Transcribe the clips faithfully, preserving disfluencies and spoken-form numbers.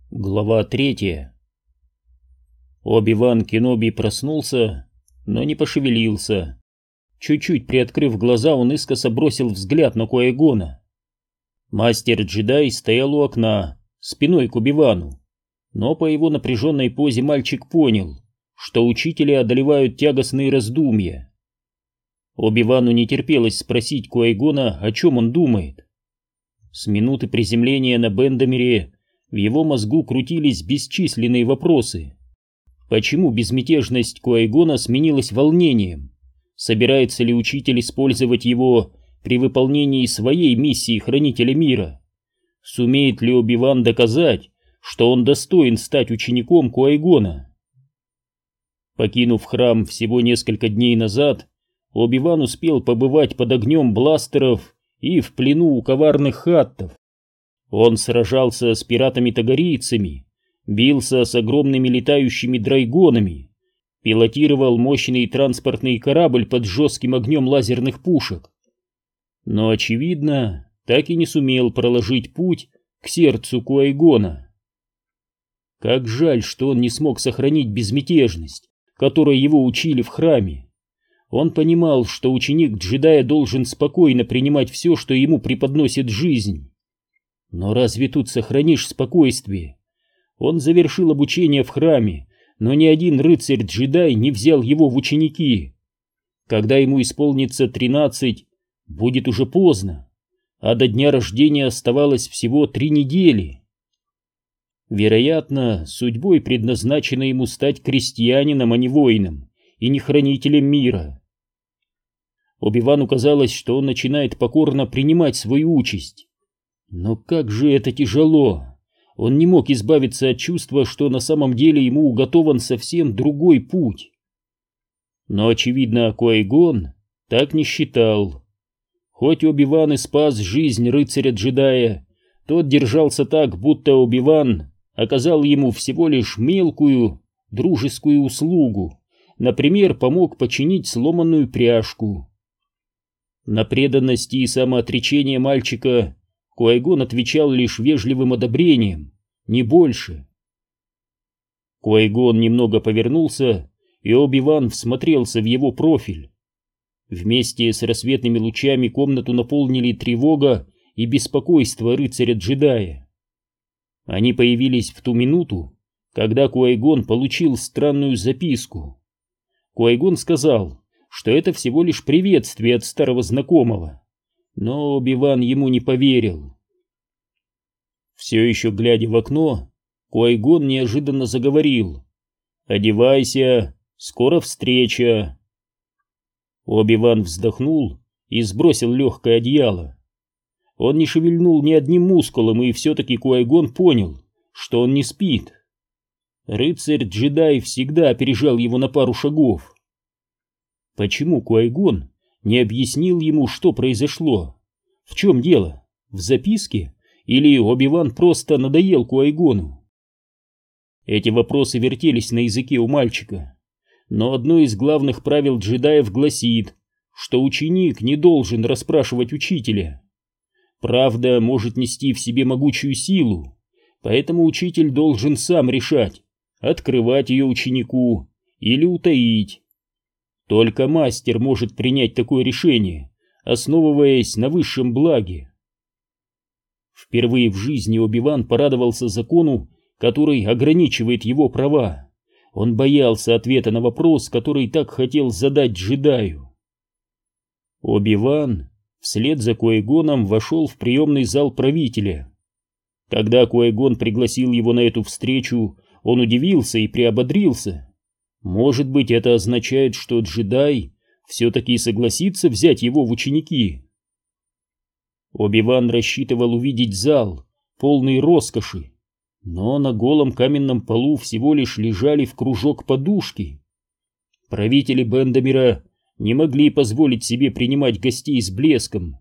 Глава третья. Оби-Ван Кеноби проснулся, но не пошевелился. Чуть-чуть приоткрыв глаза, он искоса бросил взгляд на Ки-Гона. Мастер-джедай стоял у окна, спиной к Оби-Вану, но по его напряженной позе мальчик понял, что учителя одолевают тягостные раздумья. Оби-Вану не терпелось спросить Ки-Гона, о чем он думает. С минуты приземления на Бендамере в его мозгу крутились бесчисленные вопросы. Почему безмятежность Ки-Гона сменилась волнением? Собирается ли учитель использовать его при выполнении своей миссии Хранителя Мира? Сумеет ли Оби-Ван доказать, что он достоин стать учеником Ки-Гона? Покинув храм всего несколько дней назад, Оби-Ван успел побывать под огнем бластеров и в плену у коварных хаттов. Он сражался с пиратами-тагорийцами, бился с огромными летающими драйгонами, пилотировал мощный транспортный корабль под жестким огнем лазерных пушек. Но, очевидно, так и не сумел проложить путь к сердцу Ки-Гона. Как жаль, что он не смог сохранить безмятежность, которой его учили в храме. Он понимал, что ученик джедая должен спокойно принимать все, что ему преподносит жизнь. Но разве тут сохранишь спокойствие? Он завершил обучение в храме, но ни один рыцарь-джедай не взял его в ученики. Когда ему исполнится тринадцать, будет уже поздно, а до дня рождения оставалось всего три недели. Вероятно, судьбой предназначено ему стать крестьянином, а не воином, и не хранителем мира. Оби-Вану казалось, что он начинает покорно принимать свою участь. Но как же это тяжело! Он не мог избавиться от чувства, что на самом деле ему уготован совсем другой путь. Но, очевидно, Ки-Гон так не считал. Хоть Оби-Ван и спас жизнь рыцаря-джедая, тот держался так, будто Оби-Ван оказал ему всего лишь мелкую дружескую услугу, например, помог починить сломанную пряжку. На преданность и самоотречение мальчика Ки-Гон отвечал лишь вежливым одобрением, не больше. Ки-Гон немного повернулся, и Оби-Ван всмотрелся в его профиль. Вместе с рассветными лучами комнату наполнили тревога и беспокойство рыцаря-джедая. Они появились в ту минуту, когда Ки-Гон получил странную записку. Ки-Гон сказал, что это всего лишь приветствие от старого знакомого. Но Оби-Ван ему не поверил. Все еще глядя в окно, Ки-Гон неожиданно заговорил: «Одевайся, скоро встреча». Оби-Ван вздохнул и сбросил легкое одеяло. Он не шевельнул ни одним мускулом, и все-таки Ки-Гон понял, что он не спит. Рыцарь-джедай всегда опережал его на пару шагов. Почему Ки-Гон не объяснил ему, что произошло? В чем дело? В записке? Или Оби-Ван просто надоел Ки-Гону? Эти вопросы вертелись на языке у мальчика. Но одно из главных правил джедаев гласит, что ученик не должен расспрашивать учителя. Правда может нести в себе могучую силу, поэтому учитель должен сам решать, открывать ее ученику или утаить. Только мастер может принять такое решение, основываясь на высшем благе. Впервые в жизни Оби-Ван порадовался закону, который ограничивает его права. Он боялся ответа на вопрос, который так хотел задать джедаю. Оби-Ван вслед за Ки-Гоном вошел в приемный зал правителя. Когда Ки-Гон пригласил его на эту встречу, он удивился и приободрился. Может быть, это означает, что джедай все-таки согласится взять его в ученики. Оби-Ван рассчитывал увидеть зал, полный роскоши, но на голом каменном полу всего лишь лежали в кружок подушки. Правители Бендамера не могли позволить себе принимать гостей с блеском.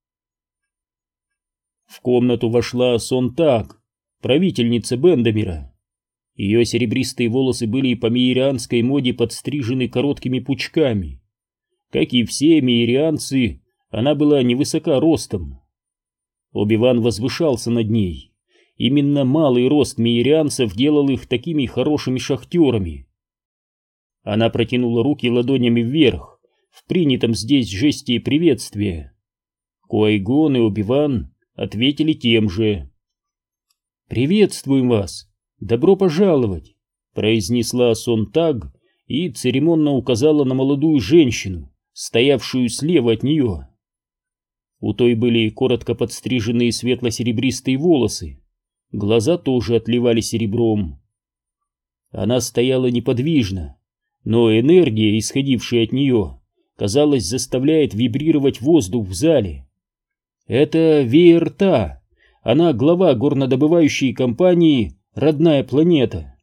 В комнату вошла Сонтак, правительница Бендамера. Ее серебристые волосы были по миерианской моде подстрижены короткими пучками. Как и все миерианцы, она была невысока ростом. Оби-Ван возвышался над ней, Именно малый рост мейерианцев делал их такими хорошими шахтерами. Она протянула руки ладонями вверх, в принятом здесь жесте приветствия. Ки-Гон и Оби-Ван ответили тем же. «Приветствуем вас! Добро пожаловать!» — произнесла Сонтаг и церемонно указала на молодую женщину, стоявшую слева от нее. У той были коротко подстриженные светло-серебристые волосы, глаза тоже отливали серебром. Она стояла неподвижно, но энергия, исходившая от нее, казалось, заставляет вибрировать воздух в зале. Это Веер-Та, она глава горнодобывающей компании «Родная планета».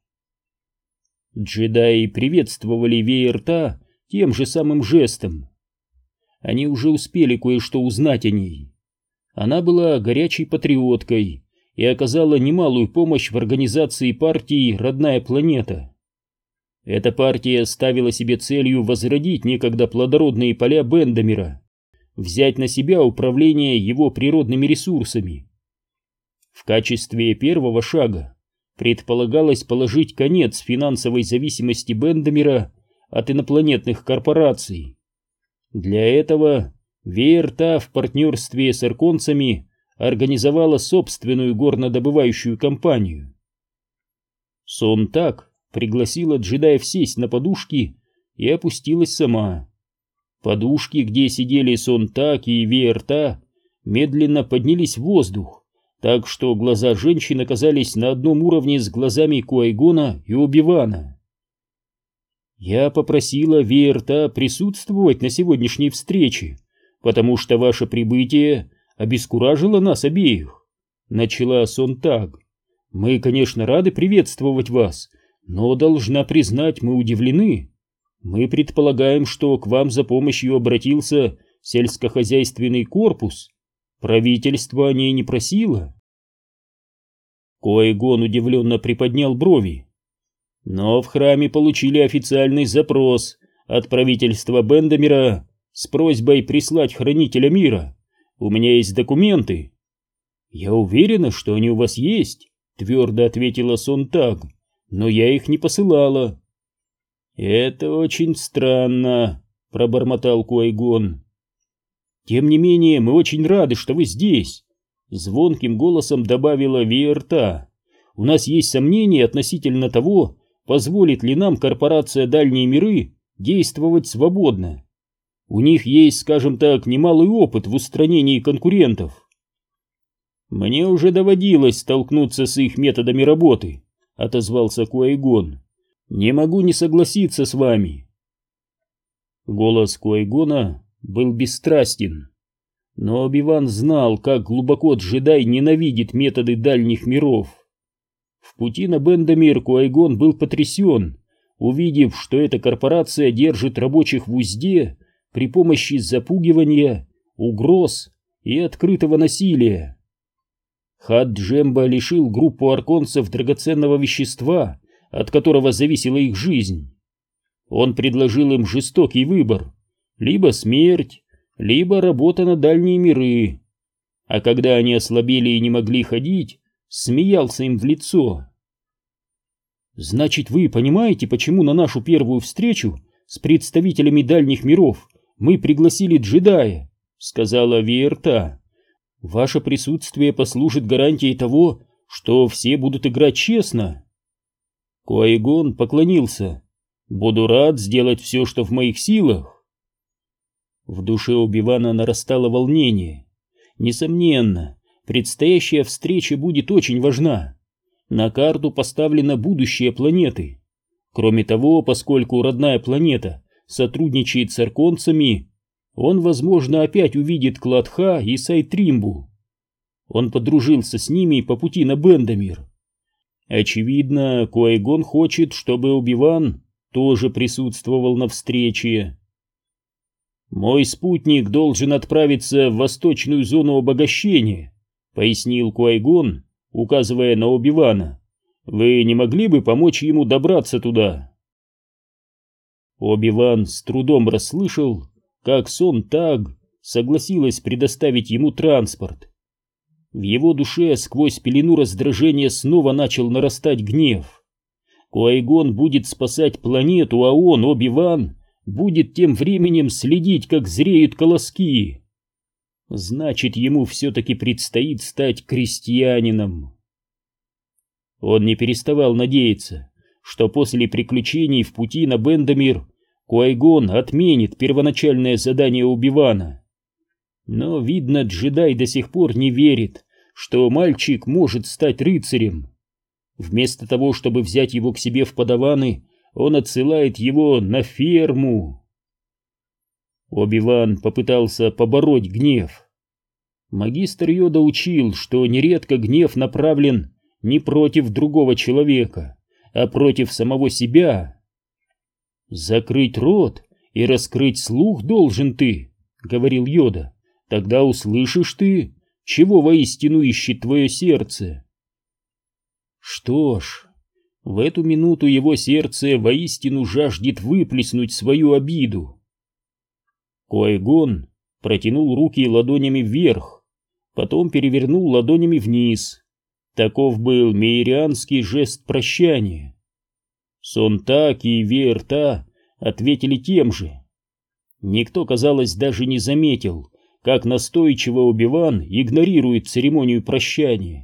Джедаи приветствовали Веер-Та тем же самым жестом. Они уже успели кое-что узнать о ней. Она была горячей патриоткой и оказала немалую помощь в организации партии «Родная планета». Эта партия ставила себе целью возродить некогда плодородные поля Бендамера, взять на себя управление его природными ресурсами. В качестве первого шага предполагалось положить конец финансовой зависимости Бендамера от инопланетных корпораций. Для этого Веер-Та в партнерстве с арконцами организовала собственную горнодобывающую компанию. Сонтаг пригласила джедаев сесть на подушки и опустилась сама. Подушки, где сидели Сонтаг и Веер-Та, медленно поднялись в воздух, так что глаза женщин оказались на одном уровне с глазами Ки-Гона и Оби-Вана. «Я попросила Веер-Та присутствовать на сегодняшней встрече, потому что ваше прибытие обескуражило нас обеих», — начала Сонтаг. «Мы, конечно, рады приветствовать вас, но, должна признать, мы удивлены. Мы предполагаем, что к вам за помощью обратился сельскохозяйственный корпус. Правительство о ней не просило». Ки-Гон удивленно приподнял брови. «Но в храме получили официальный запрос от правительства Бендамера с просьбой прислать хранителя мира. У меня есть документы». «Я уверена, что они у вас есть», — твердо ответила Сонтаг. «Но я их не посылала». «Это очень странно», — пробормотал Ки-Гон. «Тем не менее, мы очень рады, что вы здесь», — звонким голосом добавила Веер-Та. «У нас есть сомнения относительно того, позволит ли нам корпорация «Дальние миры» действовать свободно. У них есть, скажем так, немалый опыт в устранении конкурентов». «Мне уже доводилось столкнуться с их методами работы», — отозвался Ки-Гон. «Не могу не согласиться с вами». Голос Ки-Гона был бесстрастен, но Оби-Ван знал, как глубоко джедай ненавидит методы дальних миров. В пути на Бендамир Ки-Гон был потрясен, увидев, что эта корпорация держит рабочих в узде при помощи запугивания, угроз и открытого насилия. Хат-Джемба лишил группу арконцев драгоценного вещества, от которого зависела их жизнь. Он предложил им жестокий выбор: либо смерть, либо работа на дальние миры. А когда они ослабели и не могли ходить, смеялся им в лицо. «Значит, вы понимаете, почему на нашу первую встречу с представителями дальних миров мы пригласили джедая?» — сказала Веер-Та. «Ваше присутствие послужит гарантией того, что все будут играть честно». Ки-Гон поклонился. «Буду рад сделать все, что в моих силах». В душе Оби-Вана нарастало волнение. Несомненно, предстоящая встреча будет очень важна. На карту поставлено будущее планеты. Кроме того, поскольку родная планета сотрудничает с арконцами, он, возможно, опять увидит Кладха и Сайтримбу. Он подружился с ними по пути на Бендамир. Очевидно, Ки-Гон хочет, чтобы Оби-Ван тоже присутствовал на встрече. «Мой спутник должен отправиться в восточную зону обогащения», — пояснил Ки-Гон, указывая на Оби-Вана. «Вы не могли бы помочь ему добраться туда?» Оби-Ван с трудом расслышал, как Сонтаг согласилась предоставить ему транспорт. В его душе сквозь пелену раздражения снова начал нарастать гнев. Ки-Гон будет спасать планету, а он, Оби-Ван, будет тем временем следить, как зреют колоски. Значит, ему все-таки предстоит стать крестьянином. Он не переставал надеяться, что после приключений в пути на Бендамир Ки-Гон отменит первоначальное задание Оби-Вана. Но, видно, джедай до сих пор не верит, что мальчик может стать рыцарем. Вместо того, чтобы взять его к себе в подаваны, он отсылает его на ферму. Оби-Ван попытался побороть гнев. Магистр Йода учил, что нередко гнев направлен не против другого человека, а против самого себя. «Закрыть рот и раскрыть слух должен ты», — говорил Йода, — «тогда услышишь ты, чего воистину ищет твое сердце». Что ж, в эту минуту его сердце воистину жаждет выплеснуть свою обиду. Ки-Гон протянул руки ладонями вверх, потом перевернул ладонями вниз. Таков был мейрианский жест прощания. Сон-Так и Веер-Та ответили тем же. Никто, казалось, даже не заметил, как настойчиво Оби-Ван игнорирует церемонию прощания.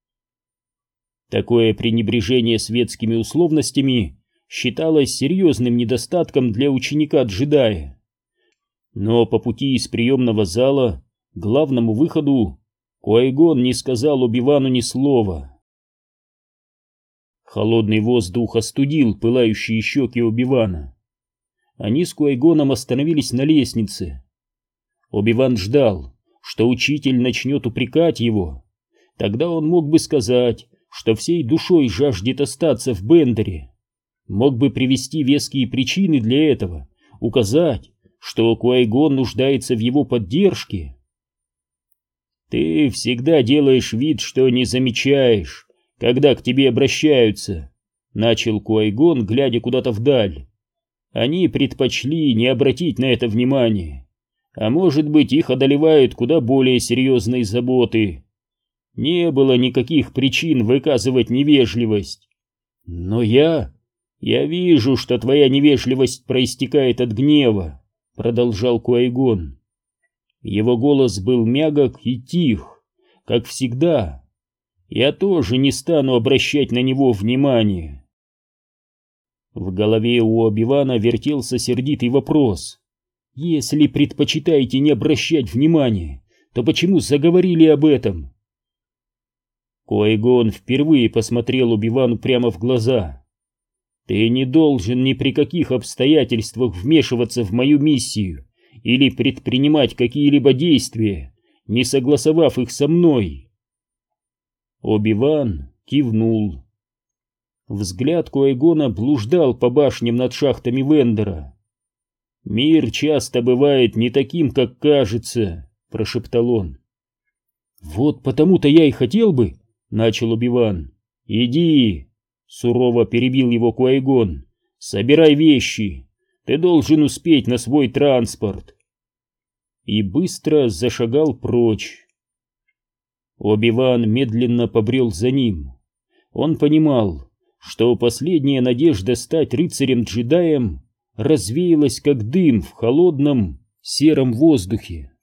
Такое пренебрежение светскими условностями считалось серьезным недостатком для ученика-джедая. Но по пути из приемного зала к главному выходу Ки-Гон не сказал Оби-Вану ни слова. Холодный воздух остудил пылающие щеки Оби-Вана. Они с Ки-Гоном остановились на лестнице. Оби-Ван ждал, что учитель начнет упрекать его. Тогда он мог бы сказать, что всей душой жаждет остаться в Бендере. Мог бы привести веские причины для этого, указать, что Ки-Гон нуждается в его поддержке. «Ты всегда делаешь вид, что не замечаешь, когда к тебе обращаются», — начал Ки-Гон, глядя куда-то вдаль. «Они предпочли не обратить на это внимания, а может быть, их одолевают куда более серьезные заботы. Не было никаких причин выказывать невежливость. Но я... я вижу, что твоя невежливость проистекает от гнева», — продолжал Ки-Гон. Его голос был мягок и тих, как всегда. «Я тоже не стану обращать на него внимания». В голове у Оби-Вана вертелся сердитый вопрос. «Если предпочитаете не обращать внимания, то почему заговорили об этом?» Ки-Гон впервые посмотрел Оби-Вану прямо в глаза. «Ты не должен ни при каких обстоятельствах вмешиваться в мою миссию или предпринимать какие-либо действия, не согласовав их со мной». Оби-Ван кивнул. Взгляд Ки-Гона блуждал по башням над шахтами Вендера. «Мир часто бывает не таким, как кажется», — прошептал он. «Вот потому-то я и хотел бы», — начал Оби-Ван. «Иди», — сурово перебил его Ки-Гон, — «собирай вещи, ты должен успеть на свой транспорт». И быстро зашагал прочь. Оби-Ван медленно побрел за ним. Он понимал, что последняя надежда стать рыцарем-джедаем развеялась как дым в холодном сером воздухе.